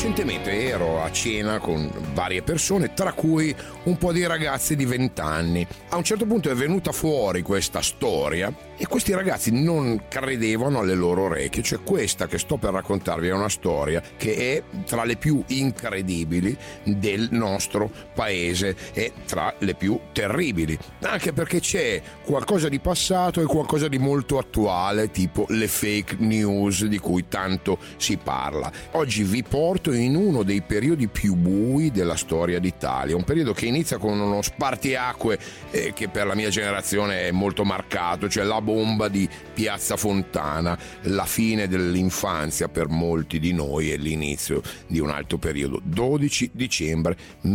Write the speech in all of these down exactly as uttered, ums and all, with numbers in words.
Recentemente ero a cena con varie persone, tra cui un po' di ragazzi di venti anni. A un certo punto è venuta fuori questa storia e questi ragazzi non credevano alle loro orecchie. Cioè, questa che sto per raccontarvi è una storia che è tra le più incredibili del nostro paese e tra le più terribili, anche perché c'è qualcosa di passato e qualcosa di molto attuale, tipo le fake news di cui tanto si parla. Oggi vi porto in uno dei periodi più bui della storia d'Italia, un periodo che inizia con uno spartiacque eh, che per la mia generazione è molto marcato, cioè la bomba di Piazza Fontana, la fine dell'infanzia per molti di noi e l'inizio di un altro periodo. dodici dicembre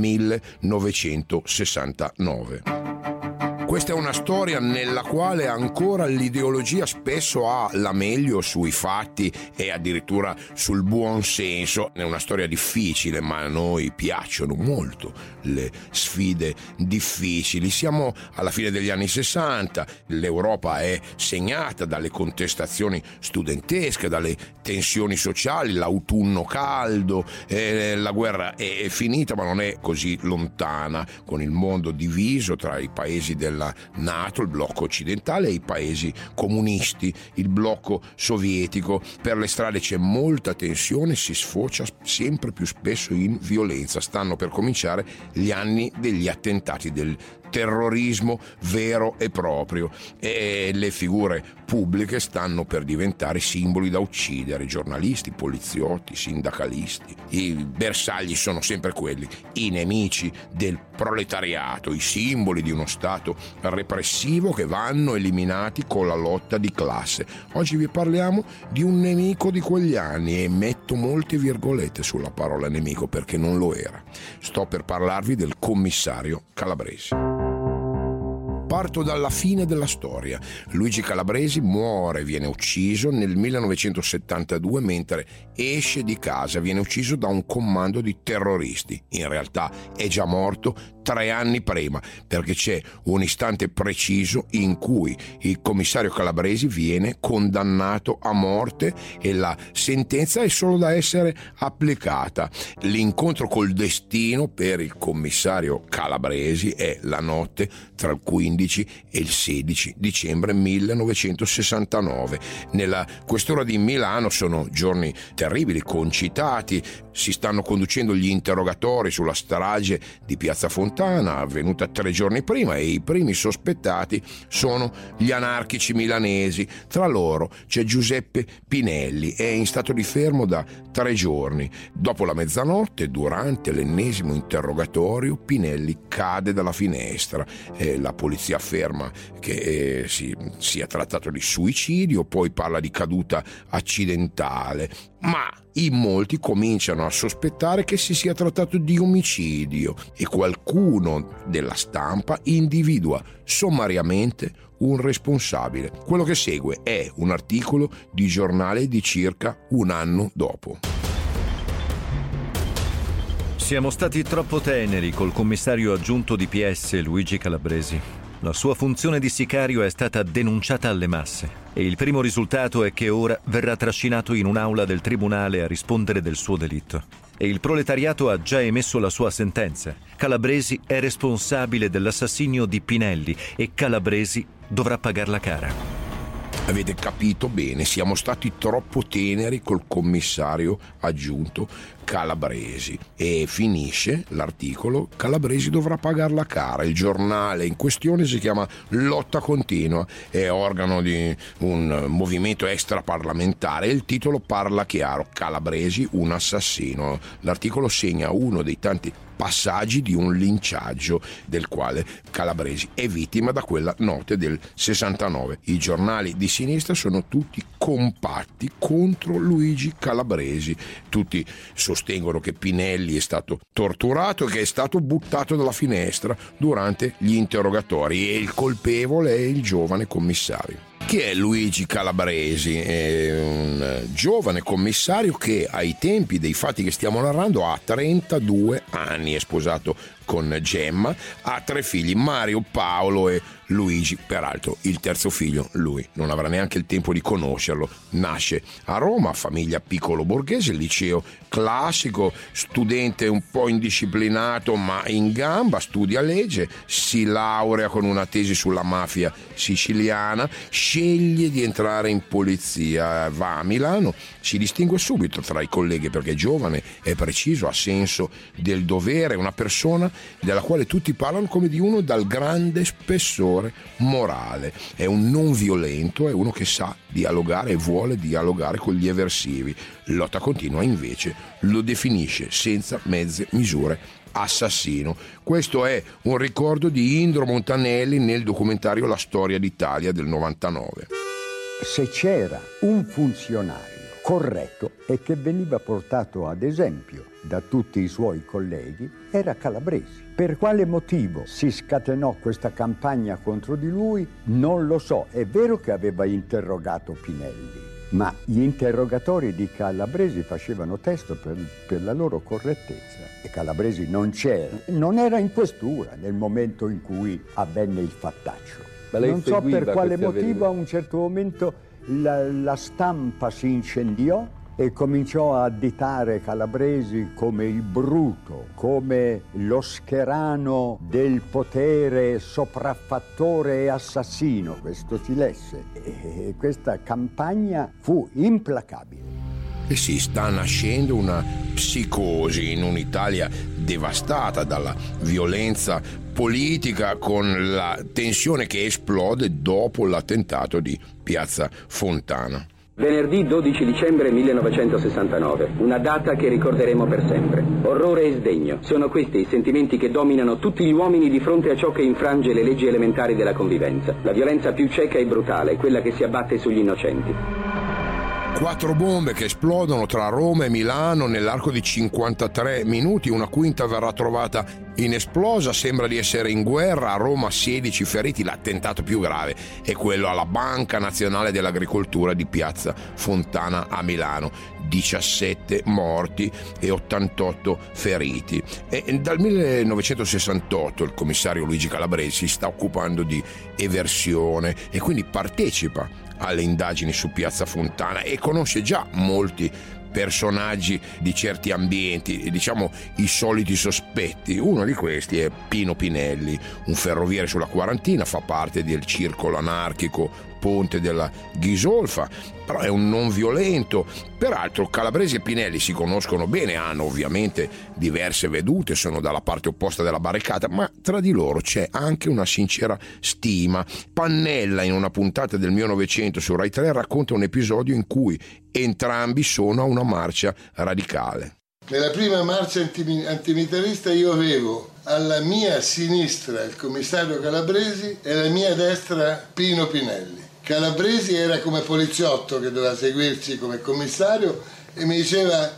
millenovecentosessantanove. Questa è una storia nella quale ancora l'ideologia spesso ha la meglio sui fatti e addirittura sul buon senso. È una storia difficile, ma a noi piacciono molto le sfide difficili. Siamo alla fine degli anni sessanta, l'Europa è segnata dalle contestazioni studentesche, dalle tensioni sociali, l'autunno caldo, eh, la guerra è finita ma non è così lontana, con il mondo diviso tra i paesi della NATO, il blocco occidentale, e i paesi comunisti, il blocco sovietico. Per le strade c'è molta tensione, si sfocia sempre più spesso in violenza. Stanno per cominciare gli anni degli attentati, del terrorismo vero e proprio, e le figure pubbliche stanno per diventare simboli da uccidere: giornalisti, poliziotti, sindacalisti. I bersagli sono sempre quelli, i nemici del proletariato, i simboli di uno stato repressivo che vanno eliminati con la lotta di classe. Oggi vi parliamo di un nemico di quegli anni, e metto molte virgolette sulla parola nemico perché non lo era. Sto per parlarvi del commissario Calabresi. Parto dalla fine della storia. Luigi Calabresi muore, viene ucciso nel millenovecentosettantadue mentre esce di casa. Viene ucciso da un comando di terroristi. In realtà è già morto tre anni prima, perché c'è un istante preciso in cui il commissario Calabresi viene condannato a morte e la sentenza è solo da essere applicata. L'incontro col destino per il commissario Calabresi è la notte tra il quindici e il sedici dicembre millenovecentosessantanove. Nella questura di Milano sono giorni terribili, concitati. Si stanno conducendo gli interrogatori sulla strage di Piazza Fontana, avvenuta tre giorni prima, e i primi sospettati sono gli anarchici milanesi. Tra loro c'è Giuseppe Pinelli, è in stato di fermo da tre giorni. Dopo la mezzanotte, durante l'ennesimo interrogatorio, Pinelli cade dalla finestra e la polizia afferma che eh, si sia trattato di suicidio, poi parla di caduta accidentale, ma in molti cominciano a sospettare che si sia trattato di omicidio e qualcuno della stampa individua sommariamente un responsabile. Quello che segue è un articolo di giornale di circa un anno dopo. Siamo stati troppo teneri col commissario aggiunto di P S Luigi Calabresi. La sua funzione di sicario è stata denunciata alle masse e il primo risultato è che ora verrà trascinato in un'aula del tribunale a rispondere del suo delitto. E il proletariato ha già emesso la sua sentenza. Calabresi è responsabile dell'assassinio di Pinelli e Calabresi dovrà pagarla cara. Avete capito bene, siamo stati troppo teneri col commissario aggiunto Calabresi. E finisce l'articolo: Calabresi dovrà pagarla cara. Il giornale in questione si chiama Lotta Continua, è organo di un movimento extraparlamentare e il titolo parla chiaro: Calabresi un assassino. L'articolo segna uno dei tanti passaggi di un linciaggio del quale Calabresi è vittima da quella notte del sessantanove. I giornali di sinistra sono tutti compatti contro Luigi Calabresi. Tutti sostengono che Pinelli è stato torturato e che è stato buttato dalla finestra durante gli interrogatori e il colpevole è il giovane commissario. Chi è Luigi Calabresi? È un giovane commissario che ai tempi dei fatti che stiamo narrando ha trentadue anni, è sposato con Gemma, ha tre figli, Mario, Paolo e Luigi. Peraltro il terzo figlio lui non avrà neanche il tempo di conoscerlo. Nasce a Roma, famiglia piccolo borghese, liceo classico, studente un po' indisciplinato ma in gamba, studia legge, si laurea con una tesi sulla mafia siciliana, sceglie di entrare in polizia, va a Milano, si distingue subito tra i colleghi perché è giovane, è preciso, ha senso del dovere, è una persona della quale tutti parlano come di uno dal grande spessore morale, è un non violento, è uno che sa dialogare e vuole dialogare con gli eversivi. Lotta Continua invece lo definisce senza mezze misure assassino. Questo è un ricordo di Indro Montanelli nel documentario La storia d'Italia del novantanove. Se c'era un funzionario corretto e che veniva portato ad esempio da tutti i suoi colleghi, era Calabresi. Per quale motivo si scatenò questa campagna contro di lui non lo so. È vero che aveva interrogato Pinelli, ma gli interrogatori di Calabresi facevano testo per, per la loro correttezza e Calabresi non c'era, non era in questura nel momento in cui avvenne il fattaccio. Non so per quale motivo a un certo momento la, la stampa si incendiò e cominciò a additare Calabresi come il bruto, come lo scherano del potere sopraffattore e assassino, questo si lesse. E questa campagna fu implacabile. E si sta nascendo una psicosi in un'Italia devastata dalla violenza politica, con la tensione che esplode dopo l'attentato di Piazza Fontana. Venerdì dodici dicembre millenovecentosessantanove, una data che ricorderemo per sempre. Orrore e sdegno, sono questi i sentimenti che dominano tutti gli uomini di fronte a ciò che infrange le leggi elementari della convivenza. La violenza più cieca e brutale, quella che si abbatte sugli innocenti. Quattro bombe che esplodono tra Roma e Milano nell'arco di cinquantatré minuti, una quinta verrà trovata inesplosa, sembra di essere in guerra. A Roma sedici feriti, l'attentato più grave è quello alla Banca Nazionale dell'Agricoltura di Piazza Fontana a Milano, diciassette morti e ottantotto feriti. E dal millenovecentosessantotto il commissario Luigi Calabresi si sta occupando di eversione e quindi partecipa alle indagini su Piazza Fontana e conosce già molti personaggi di certi ambienti, diciamo i soliti sospetti. Uno di questi è Pino Pinelli, un ferroviere sulla Quarantina, fa parte del circolo anarchico Ponte della Ghisolfa, però è un non violento. Peraltro Calabresi e Pinelli si conoscono bene, hanno ovviamente diverse vedute, sono dalla parte opposta della barricata, ma tra di loro c'è anche una sincera stima. Pannella, in una puntata del mio Novecento su Rai tre, racconta un episodio in cui entrambi sono a una marcia radicale. Nella prima marcia antimilitarista io avevo alla mia sinistra il commissario Calabresi e alla mia destra Pino Pinelli. Calabresi era come poliziotto che doveva seguirci come commissario e mi diceva,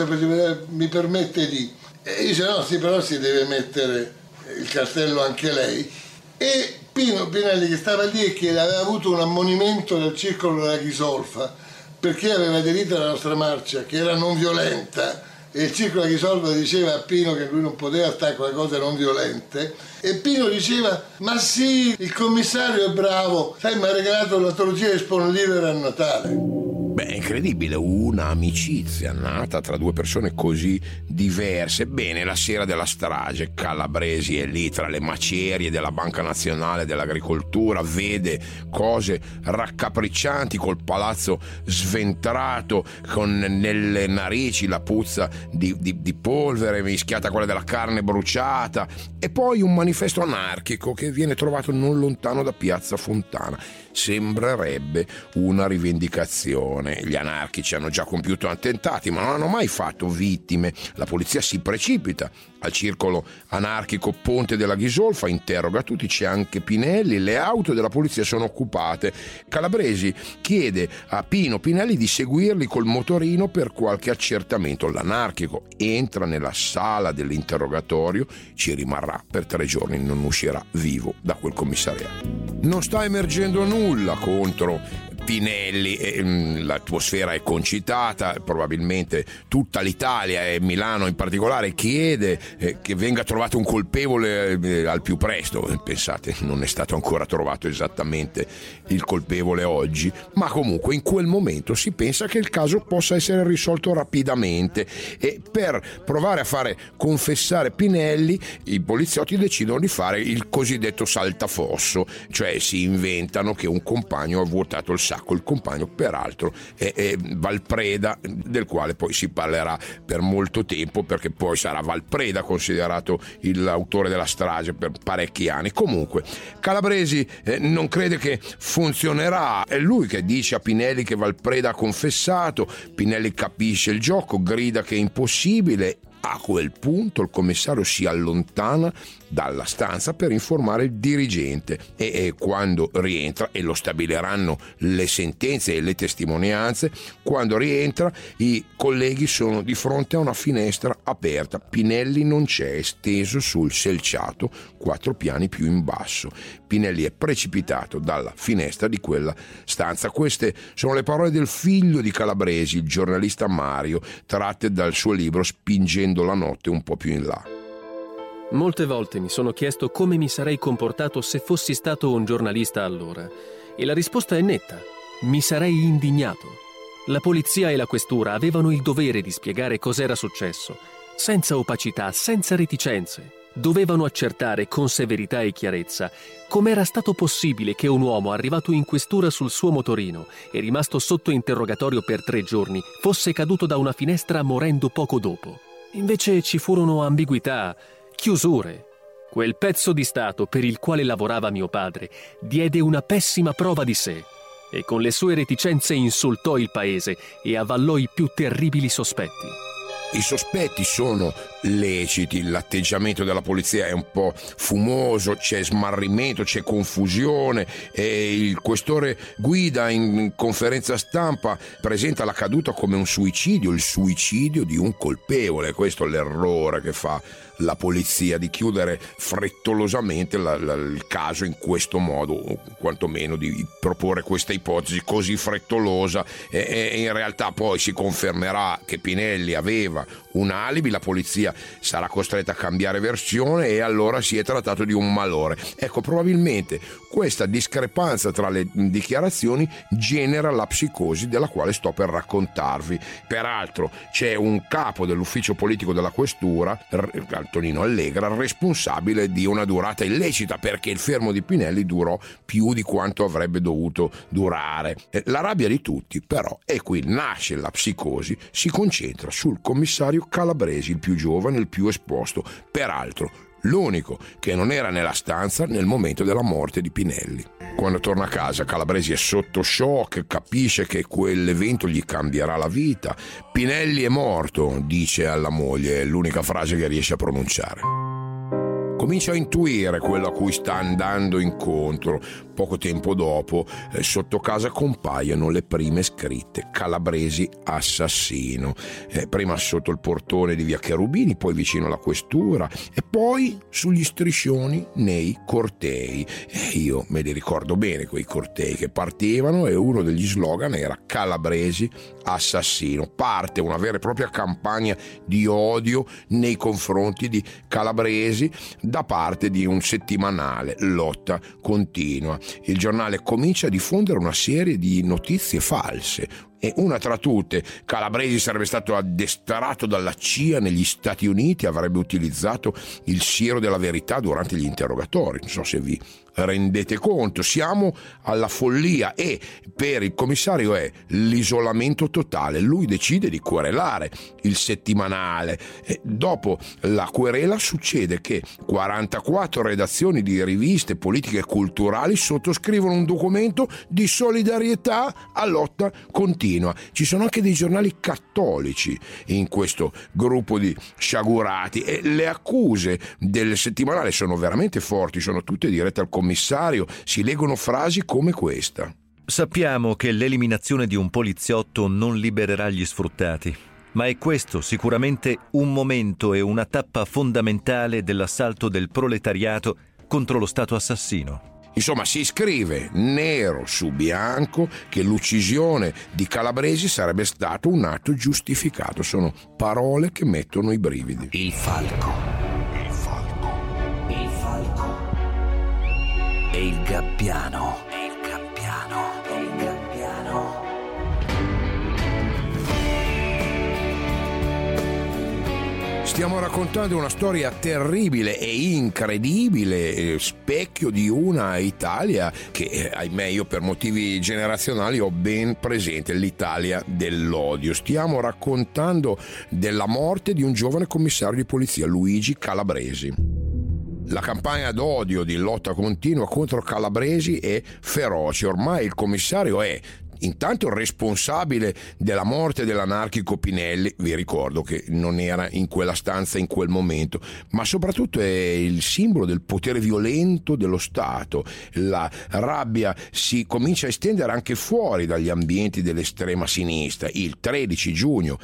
mi permette di... E io dicevo, no, sì, però si deve mettere il cartello anche lei. E Pino Pinelli, che stava lì e che aveva avuto un ammonimento dal circolo della Ghisolfa perché aveva aderito alla nostra marcia, che era non violenta, e il circolo della Ghisolfa diceva a Pino che lui non poteva stare con le cose non violente, e Pino diceva, ma sì, il commissario è bravo, sai, mi ha regalato l'antologia di Sponoliver a Natale. Beh, è incredibile, una amicizia nata tra due persone così diverse. Bene, la sera della strage Calabresi è lì tra le macerie della Banca Nazionale dell'Agricoltura, vede cose raccapriccianti, col palazzo sventrato, con nelle narici la puzza di, di, di polvere mischiata a quella della carne bruciata, e poi un manifesto anarchico che viene trovato non lontano da Piazza Fontana. Sembrerebbe una rivendicazione. situazione. Gli anarchici hanno già compiuto attentati, ma non hanno mai fatto vittime. La polizia si precipita al circolo anarchico Ponte della Ghisolfa, interroga tutti, c'è anche Pinelli, le auto della polizia sono occupate. Calabresi chiede a Pino Pinelli di seguirli col motorino per qualche accertamento. L'anarchico entra nella sala dell'interrogatorio, ci rimarrà per tre giorni, non uscirà vivo da quel commissariato. Non sta emergendo nulla contro Pinelli, eh, l'atmosfera è concitata, probabilmente tutta l'Italia e Milano in particolare chiede eh, che venga trovato un colpevole eh, al più presto. Pensate, non è stato ancora trovato esattamente il colpevole oggi, ma comunque in quel momento si pensa che il caso possa essere risolto rapidamente, e per provare a fare confessare Pinelli i poliziotti decidono di fare il cosiddetto saltafosso, cioè si inventano che un compagno ha vuotato il sacco. Il compagno peraltro è, è Valpreda, del quale poi si parlerà per molto tempo, perché poi sarà Valpreda considerato l'autore della strage per parecchi anni. Comunque Calabresi eh, non crede che funzionerà, è lui che dice a Pinelli che Valpreda ha confessato. Pinelli capisce il gioco, grida che è impossibile. A quel punto il commissario si allontana dalla stanza per informare il dirigente e, e quando rientra, e lo stabiliranno le sentenze e le testimonianze, quando rientra i colleghi sono di fronte a una finestra aperta. Pinelli non c'è, è steso sul selciato quattro piani più in basso. Pinelli è precipitato dalla finestra di quella stanza. Queste sono le parole del figlio di Calabresi, il giornalista Mario, tratte dal suo libro Spingendo la notte un po' più in là. Molte volte mi sono chiesto come mi sarei comportato se fossi stato un giornalista allora, e la risposta è netta: mi sarei indignato. La polizia e la questura avevano il dovere di spiegare cos'era successo, senza opacità, senza reticenze. Dovevano accertare con severità e chiarezza com'era stato possibile che un uomo arrivato in questura sul suo motorino e rimasto sotto interrogatorio per tre giorni fosse caduto da una finestra morendo poco dopo. Invece ci furono ambiguità, chiusure. Quel pezzo di Stato per il quale lavorava mio padre diede una pessima prova di sé e con le sue reticenze insultò il paese e avvallò i più terribili sospetti. I sospetti sono leciti, l'atteggiamento della polizia è un po' fumoso, c'è smarrimento, c'è confusione, e il questore Guida in conferenza stampa presenta la caduta come un suicidio, il suicidio di un colpevole. Questo è l'errore che fa la polizia, di chiudere frettolosamente la, la, il caso in questo modo, o quantomeno di proporre questa ipotesi così frettolosa, e, e in realtà poi si confermerà che Pinelli aveva un alibi, la polizia sarà costretta a cambiare versione e allora si è trattato di un malore. Ecco, probabilmente questa discrepanza tra le dichiarazioni genera la psicosi della quale sto per raccontarvi. Peraltro c'è un capo dell'ufficio politico della questura, Antonino Allegra, responsabile di una durata illecita, perché il fermo di Pinelli durò più di quanto avrebbe dovuto durare. La rabbia di tutti però, e qui nasce la psicosi, si concentra sul commissario Calabresi, il più giovane, il più esposto, peraltro l'unico che non era nella stanza nel momento della morte di Pinelli. Quando torna a casa Calabresi è sotto shock, capisce che quell'evento gli cambierà la vita. Pinelli è morto, dice alla moglie, è l'unica frase che riesce a pronunciare. Comincia a intuire quello a cui sta andando incontro. Poco tempo dopo, eh, sotto casa compaiono le prime scritte: Calabresi assassino. Eh, prima sotto il portone di via Cherubini, poi vicino alla questura, e poi sugli striscioni nei cortei. E io me li ricordo bene quei cortei che partivano, e uno degli slogan era Calabresi assassino. Parte una vera e propria campagna di odio nei confronti di Calabresi da parte di un settimanale, Lotta Continua. Il giornale comincia a diffondere una serie di notizie false, e una tra tutte: Calabresi sarebbe stato addestrato dalla C I A negli Stati Uniti, avrebbe utilizzato il siero della verità durante gli interrogatori. Non so se vi rendete conto, siamo alla follia, e per il commissario è l'isolamento totale. Lui decide di querelare il settimanale, e dopo la querela succede che quarantaquattro redazioni di riviste politiche e culturali sottoscrivono un documento di solidarietà a Lotta Continua. continua. Ci sono anche dei giornali cattolici in questo gruppo di sciagurati e le accuse del settimanale sono veramente forti, sono tutte dirette al commissario, si leggono frasi come questa. Sappiamo che l'eliminazione di un poliziotto non libererà gli sfruttati, ma è questo sicuramente un momento e una tappa fondamentale dell'assalto del proletariato contro lo Stato assassino. Insomma, si scrive nero su bianco che l'uccisione di Calabresi sarebbe stato un atto giustificato. Sono parole che mettono i brividi. Il falco. Il falco. Il falco. E il gabbiano. E il gabbiano. E il gabbiano. Stiamo raccontando una storia terribile e incredibile, specchio di una Italia che, ahimè, io per motivi generazionali ho ben presente, l'Italia dell'odio. Stiamo raccontando della morte di un giovane commissario di polizia, Luigi Calabresi. La campagna d'odio di lotta continua contro Calabresi è feroce. Ormai il commissario è intanto il responsabile della morte dell'anarchico Pinelli, vi ricordo che non era in quella stanza in quel momento, ma soprattutto è il simbolo del potere violento dello Stato. La rabbia si comincia a estendere anche fuori dagli ambienti dell'estrema sinistra. Il tredici giugno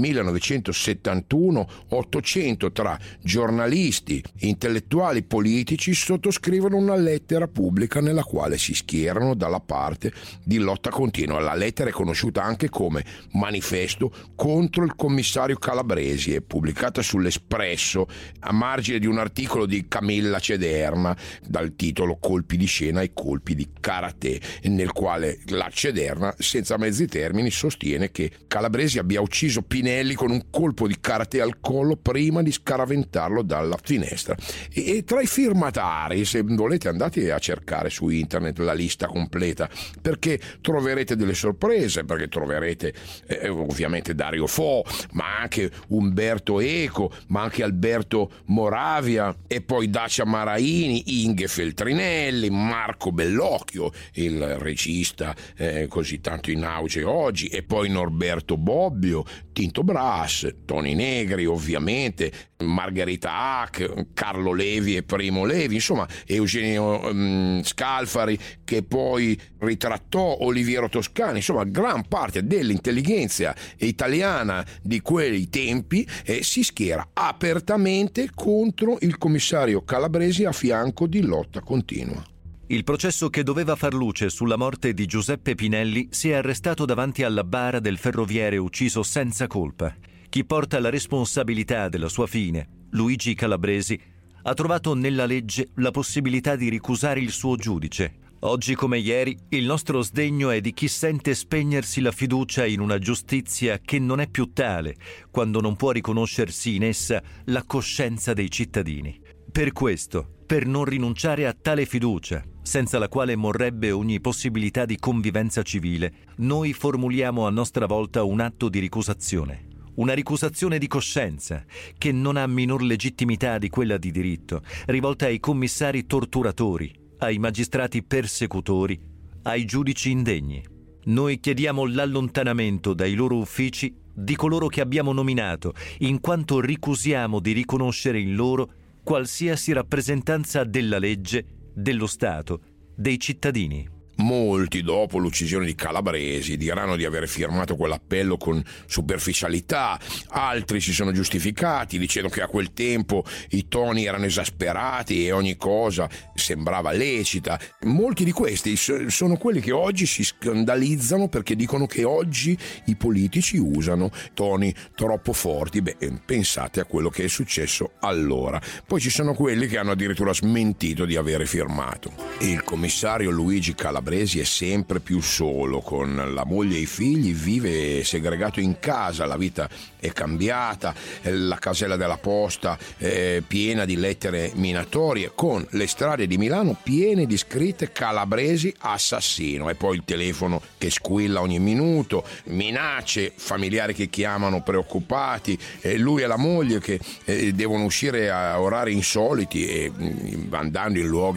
millenovecentosettantuno ottocento tra giornalisti, intellettuali, politici sottoscrivono una lettera pubblica nella quale si schierano dalla parte di lotta continua. La lettera è conosciuta anche come manifesto contro il commissario Calabresi, è pubblicata sull'Espresso a margine di un articolo di Camilla Cederna dal titolo Colpi di scena e colpi di karate, nel quale la Cederna senza mezzi termini sostiene che Calabresi abbia ucciso Pinelli con un colpo di karate al collo prima di scaraventarlo dalla finestra. E, e tra i firmatari, se volete andate a cercare su internet la lista completa, perché troverete delle sorprese, perché troverete eh, ovviamente Dario Fo, ma anche Umberto Eco, ma anche Alberto Moravia, e poi Dacia Maraini, Inge Feltrinelli, Marco Bellocchio, il regista eh, così tanto in auge oggi, e poi Norberto Bobbio, Tinto Brass, Toni Negri ovviamente, Margherita Hack, Carlo Levi e Primo Levi, insomma Eugenio um, Scalfari, che poi ritrattò Oliviero Toscani, insomma gran parte dell'intelligenza italiana di quei tempi eh, si schiera apertamente contro il commissario Calabresi a fianco di lotta continua. Il processo che doveva far luce sulla morte di Giuseppe Pinelli si è arrestato davanti alla bara del ferroviere ucciso senza colpa. Chi porta la responsabilità della sua fine, Luigi Calabresi, ha trovato nella legge la possibilità di ricusare il suo giudice. Oggi come ieri, il nostro sdegno è di chi sente spegnersi la fiducia in una giustizia che non è più tale, quando non può riconoscersi in essa la coscienza dei cittadini. Per questo, per non rinunciare a tale fiducia, senza la quale morrebbe ogni possibilità di convivenza civile, noi formuliamo a nostra volta un atto di ricusazione. Una ricusazione di coscienza, che non ha minor legittimità di quella di diritto, rivolta ai commissari torturatori, ai magistrati persecutori, ai giudici indegni. Noi chiediamo l'allontanamento dai loro uffici di coloro che abbiamo nominato, in quanto ricusiamo di riconoscere in loro qualsiasi rappresentanza della legge, dello Stato, dei cittadini. Molti, dopo l'uccisione di Calabresi, diranno di aver firmato quell'appello con superficialità, altri si sono giustificati dicendo che a quel tempo i toni erano esasperati e ogni cosa sembrava lecita. Molti di questi sono quelli che oggi si scandalizzano perché dicono che oggi i politici usano toni troppo forti. Beh, pensate a quello che è successo allora. Poi ci sono quelli che hanno addirittura smentito di avere firmato. Il commissario Luigi Calabresi è sempre più solo, con la moglie e i figli, vive segregato in casa, la vita è cambiata, la casella della posta è piena di lettere minatorie, con le strade di Milano piene di scritte Calabresi assassino, e poi il telefono che squilla ogni minuto, minacce, familiari che chiamano preoccupati, e lui e la moglie che devono uscire a orari insoliti e andando in luoghi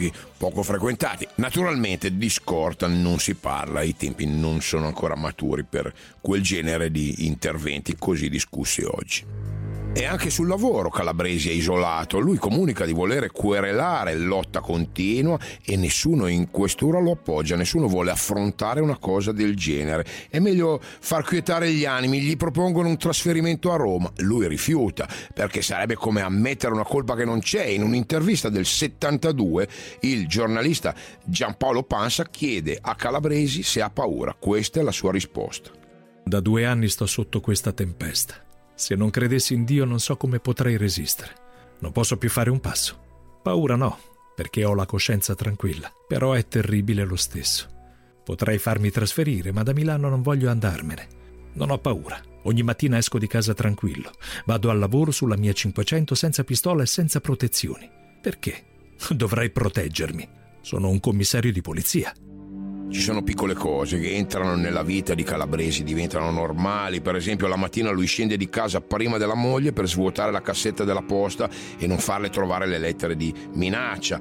poco frequentati. Naturalmente di scorta non si parla, i tempi non sono ancora maturi per quel genere di interventi così discussi oggi. E anche sul lavoro Calabresi è isolato, lui comunica di volere querelare, lotta continua, e nessuno in questura lo appoggia, nessuno vuole affrontare una cosa del genere. È meglio far quietare gli animi, gli propongono un trasferimento a Roma, lui rifiuta perché sarebbe come ammettere una colpa che non c'è. In un'intervista del settantadue il giornalista Giampaolo Pansa chiede a Calabresi se ha paura, questa è la sua risposta. Da due anni sto sotto questa tempesta. Se non credessi in Dio non so come potrei resistere. Non posso più fare un passo. Paura no, perché ho la coscienza tranquilla, però è terribile lo stesso. Potrei farmi trasferire, ma da Milano non voglio andarmene. Non ho paura. Ogni mattina esco di casa tranquillo. Vado al lavoro sulla mia cinquecento senza pistola e senza protezioni. Perché? Dovrei proteggermi. Sono un commissario di polizia. Ci sono piccole cose che entrano nella vita di Calabresi, diventano normali. Per esempio, la mattina lui scende di casa prima della moglie per svuotare la cassetta della posta e non farle trovare le lettere di minaccia.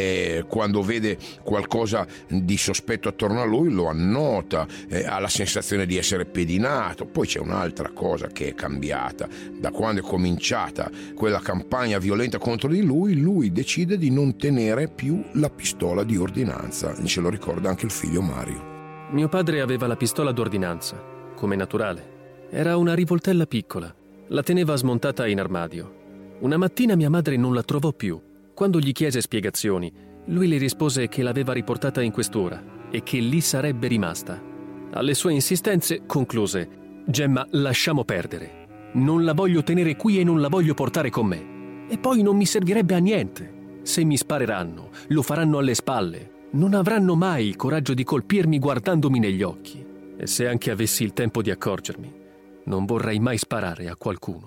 E quando vede qualcosa di sospetto attorno a lui lo annota, e ha la sensazione di essere pedinato. Poi c'è un'altra cosa che è cambiata. Da quando è cominciata quella campagna violenta contro di lui, lui decide di non tenere più la pistola di ordinanza. Ce lo ricorda anche il figlio Mario. Mio padre aveva la pistola d'ordinanza, come naturale. Era una rivoltella piccola. La teneva smontata in armadio. Una mattina mia madre non la trovò più. Quando gli chiese spiegazioni, lui le rispose che l'aveva riportata in questura e che lì sarebbe rimasta. Alle sue insistenze concluse: Gemma, lasciamo perdere. Non la voglio tenere qui e non la voglio portare con me. E poi non mi servirebbe a niente. Se mi spareranno, lo faranno alle spalle. Non avranno mai il coraggio di colpirmi guardandomi negli occhi. E se anche avessi il tempo di accorgermi, non vorrei mai sparare a qualcuno.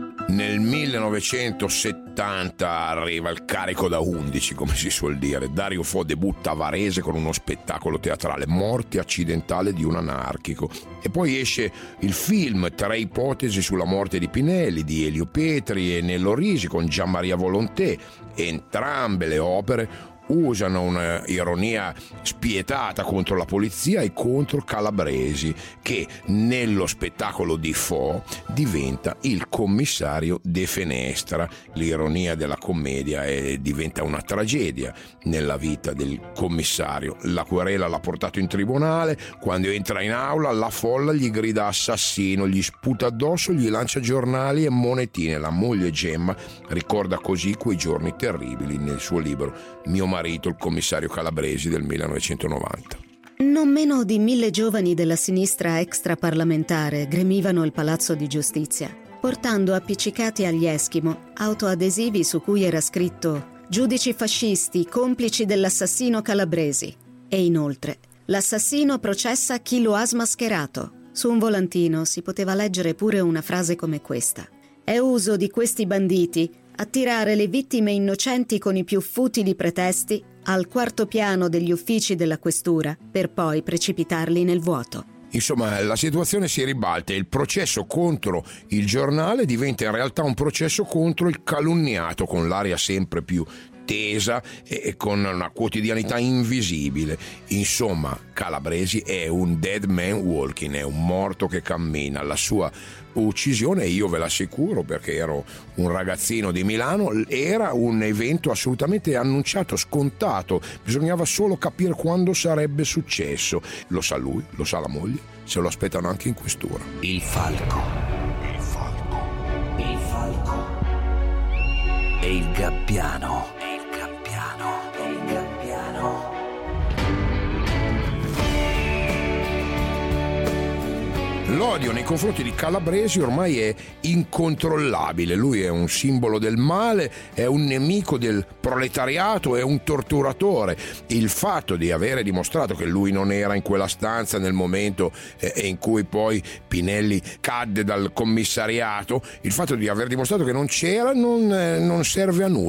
Nel millenovecentosettanta arriva il carico da undici, come si suol dire. Dario Fo debutta a Varese con uno spettacolo teatrale, Morte accidentale di un anarchico. E poi esce il film Tre ipotesi sulla morte di Pinelli di Elio Petri e Nello Risi con Gianmaria Volonté. Entrambe le opere usano una ironia spietata contro la polizia e contro Calabresi, che nello spettacolo di Fo diventa il commissario De Fenestra. L'ironia della commedia è, diventa una tragedia nella vita del commissario. La querela l'ha portato in tribunale, quando entra in aula la folla gli grida assassino, gli sputa addosso, gli lancia giornali e monetine. La moglie Gemma ricorda così quei giorni terribili nel suo libro Mio marito, il commissario Calabresi, del millenovecentonovanta. Non meno di mille giovani della sinistra extraparlamentare gremivano il Palazzo di Giustizia, portando appiccicati agli Eschimo autoadesivi su cui era scritto «Giudici fascisti, complici dell'assassino Calabresi». E inoltre «L'assassino processa chi lo ha smascherato». Su un volantino si poteva leggere pure una frase come questa: «È uso di questi banditi attirare le vittime innocenti con i più futili pretesti al quarto piano degli uffici della questura per poi precipitarli nel vuoto». Insomma, la situazione si ribalta e il processo contro il giornale diventa in realtà un processo contro il calunniato, con l'aria sempre più tesa e con una quotidianità invisibile. Insomma, Calabresi è un dead man walking, è un morto che cammina. La sua uccisione, io ve l'assicuro perché ero un ragazzino di Milano, era un evento assolutamente annunciato, scontato. Bisognava solo capire quando sarebbe successo. Lo sa lui, lo sa la moglie, se lo aspettano anche in questura. Il falco. Il falco. Il falco. E il gabbiano. L'odio nei confronti di Calabresi ormai è incontrollabile. Lui è un simbolo del male, è un nemico del proletariato, è un torturatore. Il fatto di avere dimostrato che lui non era in quella stanza nel momento eh, in cui poi Pinelli cadde dal commissariato, il fatto di aver dimostrato che non c'era non, eh, non serve a nulla.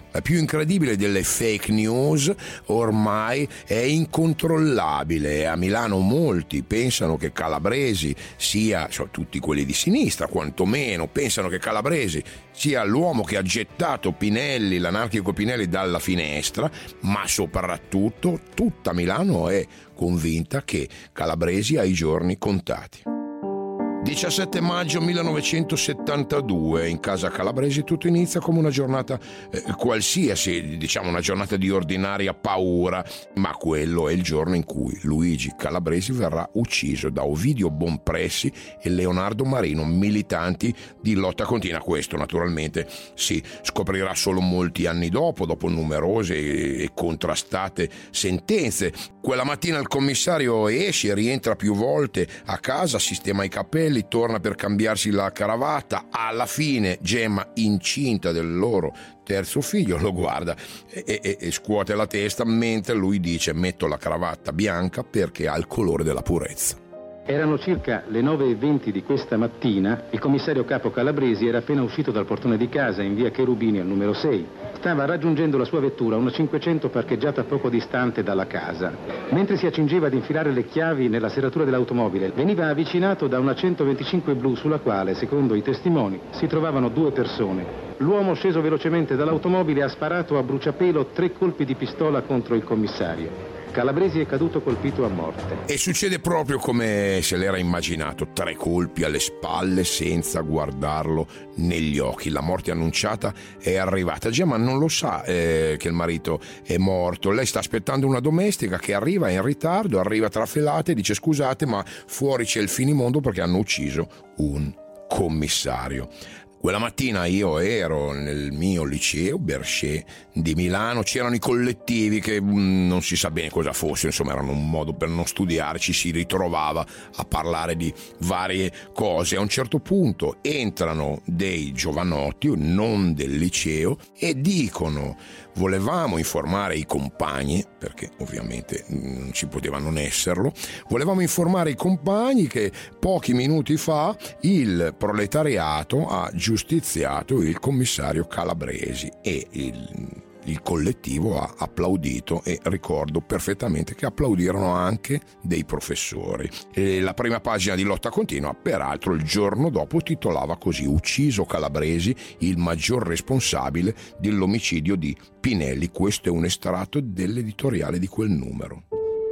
La più incredibile delle fake news ormai è incontrollabile e a Milano molti pensano che Calabresi sia, cioè tutti quelli di sinistra quantomeno, pensano che Calabresi sia l'uomo che ha gettato Pinelli, l'anarchico Pinelli, dalla finestra, ma soprattutto tutta Milano è convinta che Calabresi ha i giorni contati. diciassette maggio millenovecentosettantadue, in casa Calabresi tutto inizia come una giornata eh, qualsiasi, diciamo una giornata di ordinaria paura, ma quello è il giorno in cui Luigi Calabresi verrà ucciso da Ovidio Bonpressi e Leonardo Marino, militanti di lotta continua. Questo naturalmente si scoprirà solo molti anni dopo, dopo numerose e contrastate sentenze. Quella mattina il commissario esce, rientra più volte a casa, sistema i capelli, torna per cambiarsi la cravatta. Alla fine Gemma, incinta del loro terzo figlio, lo guarda e, e, e scuote la testa mentre lui dice: metto la cravatta bianca perché ha il colore della purezza. Erano circa le nove e venti di questa mattina. Il commissario capo Calabresi era appena uscito dal portone di casa in via Cherubini al numero sei. Stava raggiungendo la sua vettura, una cinquecento parcheggiata poco distante dalla casa. Mentre si accingeva ad infilare le chiavi nella serratura dell'automobile, veniva avvicinato da una centoventicinque blu sulla quale, secondo i testimoni, si trovavano due persone. L'uomo, sceso velocemente dall'automobile, ha sparato a bruciapelo tre colpi di pistola contro il commissario. Calabresi è caduto colpito a morte. E succede proprio come se l'era immaginato: tre colpi alle spalle senza guardarlo negli occhi. La morte annunciata è arrivata. Gemma non lo sa eh, che il marito è morto. Lei sta aspettando una domestica che arriva, è in ritardo, arriva trafelata e dice: scusate, ma fuori c'è il finimondo perché hanno ucciso un commissario. Quella mattina io ero nel mio liceo Berchet di Milano, c'erano i collettivi che mh, non si sa bene cosa fossero, insomma erano un modo per non studiare, ci si ritrovava a parlare di varie cose. A un certo punto entrano dei giovanotti, non del liceo, e dicono: volevamo informare i compagni, perché ovviamente non ci poteva non esserlo, volevamo informare i compagni che pochi minuti fa il proletariato ha giustiziato il commissario Calabresi. E il, il collettivo ha applaudito, e ricordo perfettamente che applaudirono anche dei professori. E la prima pagina di Lotta Continua, peraltro, il giorno dopo titolava così: ucciso Calabresi, il maggior responsabile dell'omicidio di Pinelli. Questo è un estratto dell'editoriale di quel numero.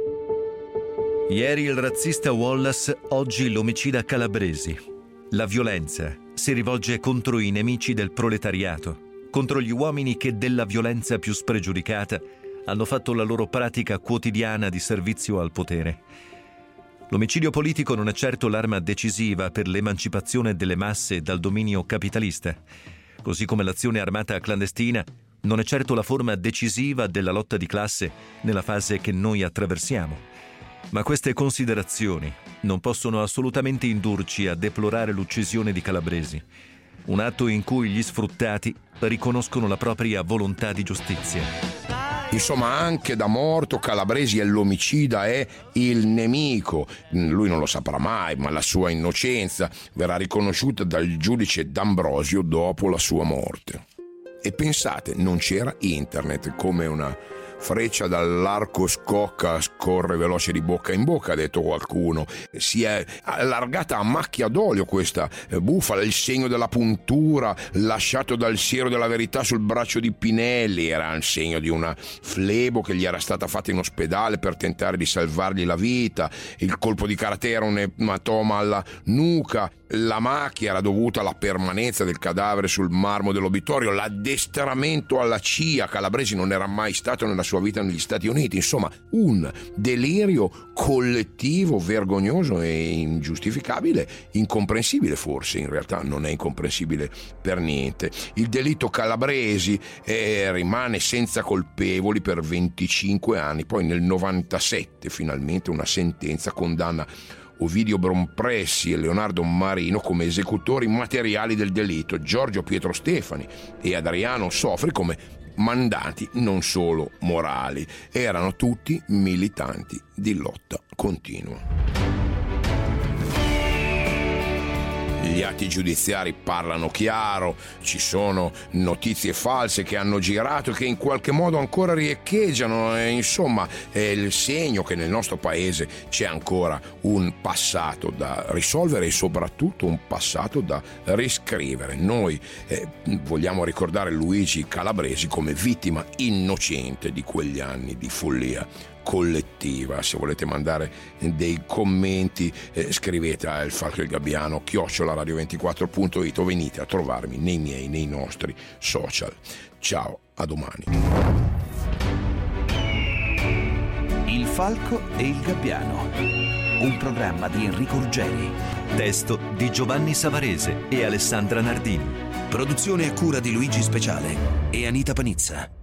Ieri il razzista Wallace, oggi l'omicida Calabresi. La violenza si rivolge contro i nemici del proletariato, contro gli uomini che della violenza più spregiudicata hanno fatto la loro pratica quotidiana di servizio al potere. L'omicidio politico non è certo l'arma decisiva per l'emancipazione delle masse dal dominio capitalista, così come l'azione armata clandestina non è certo la forma decisiva della lotta di classe nella fase che noi attraversiamo. Ma queste considerazioni non possono assolutamente indurci a deplorare l'uccisione di Calabresi, un atto in cui gli sfruttati riconoscono la propria volontà di giustizia. Insomma, anche da morto Calabresi è l'omicida, è il nemico. Lui non lo saprà mai, ma la sua innocenza verrà riconosciuta dal giudice D'Ambrosio dopo la sua morte. E pensate, non c'era internet, come una freccia dall'arco scocca scorre veloce di bocca in bocca, ha detto qualcuno. Si è allargata a macchia d'olio questa bufala, il segno della puntura lasciato dal siero della verità sul braccio di Pinelli era il segno di una flebo che gli era stata fatta in ospedale per tentare di salvargli la vita. Il colpo di karate era un ematoma alla nuca. La macchia era dovuta alla permanenza del cadavere sul marmo dell'obitorio, l'addestramento alla C I A. Calabresi non era mai stato nella sua vita negli Stati Uniti. Insomma, un delirio collettivo vergognoso e ingiustificabile, incomprensibile forse, in realtà non è incomprensibile per niente. Il delitto Calabresi eh, rimane senza colpevoli per venticinque anni, poi nel novantasette finalmente una sentenza condanna Ovidio Bonpressi e Leonardo Marino come esecutori materiali del delitto, Giorgio Pietro Stefani e Adriano Sofri come mandanti non solo morali. Erano tutti militanti di lotta continua. gli atti giudiziari parlano chiaro, ci sono notizie false che hanno girato e che in qualche modo ancora riecheggiano, e insomma è il segno che nel nostro paese c'è ancora un passato da risolvere e soprattutto un passato da riscrivere. Noi eh, vogliamo ricordare Luigi Calabresi come vittima innocente di quegli anni di follia collettiva. Se volete mandare dei commenti eh, scrivete a Il Falco e il Gabbiano chiocciola radio ventiquattro punto it o venite a trovarmi nei miei, nei nostri social. Ciao, a domani. Il Falco e il Gabbiano, un programma di Enrico Ruggeri, testo di Giovanni Savarese e Alessandra Nardini, produzione a cura di Luigi Speciale e Anita Panizza.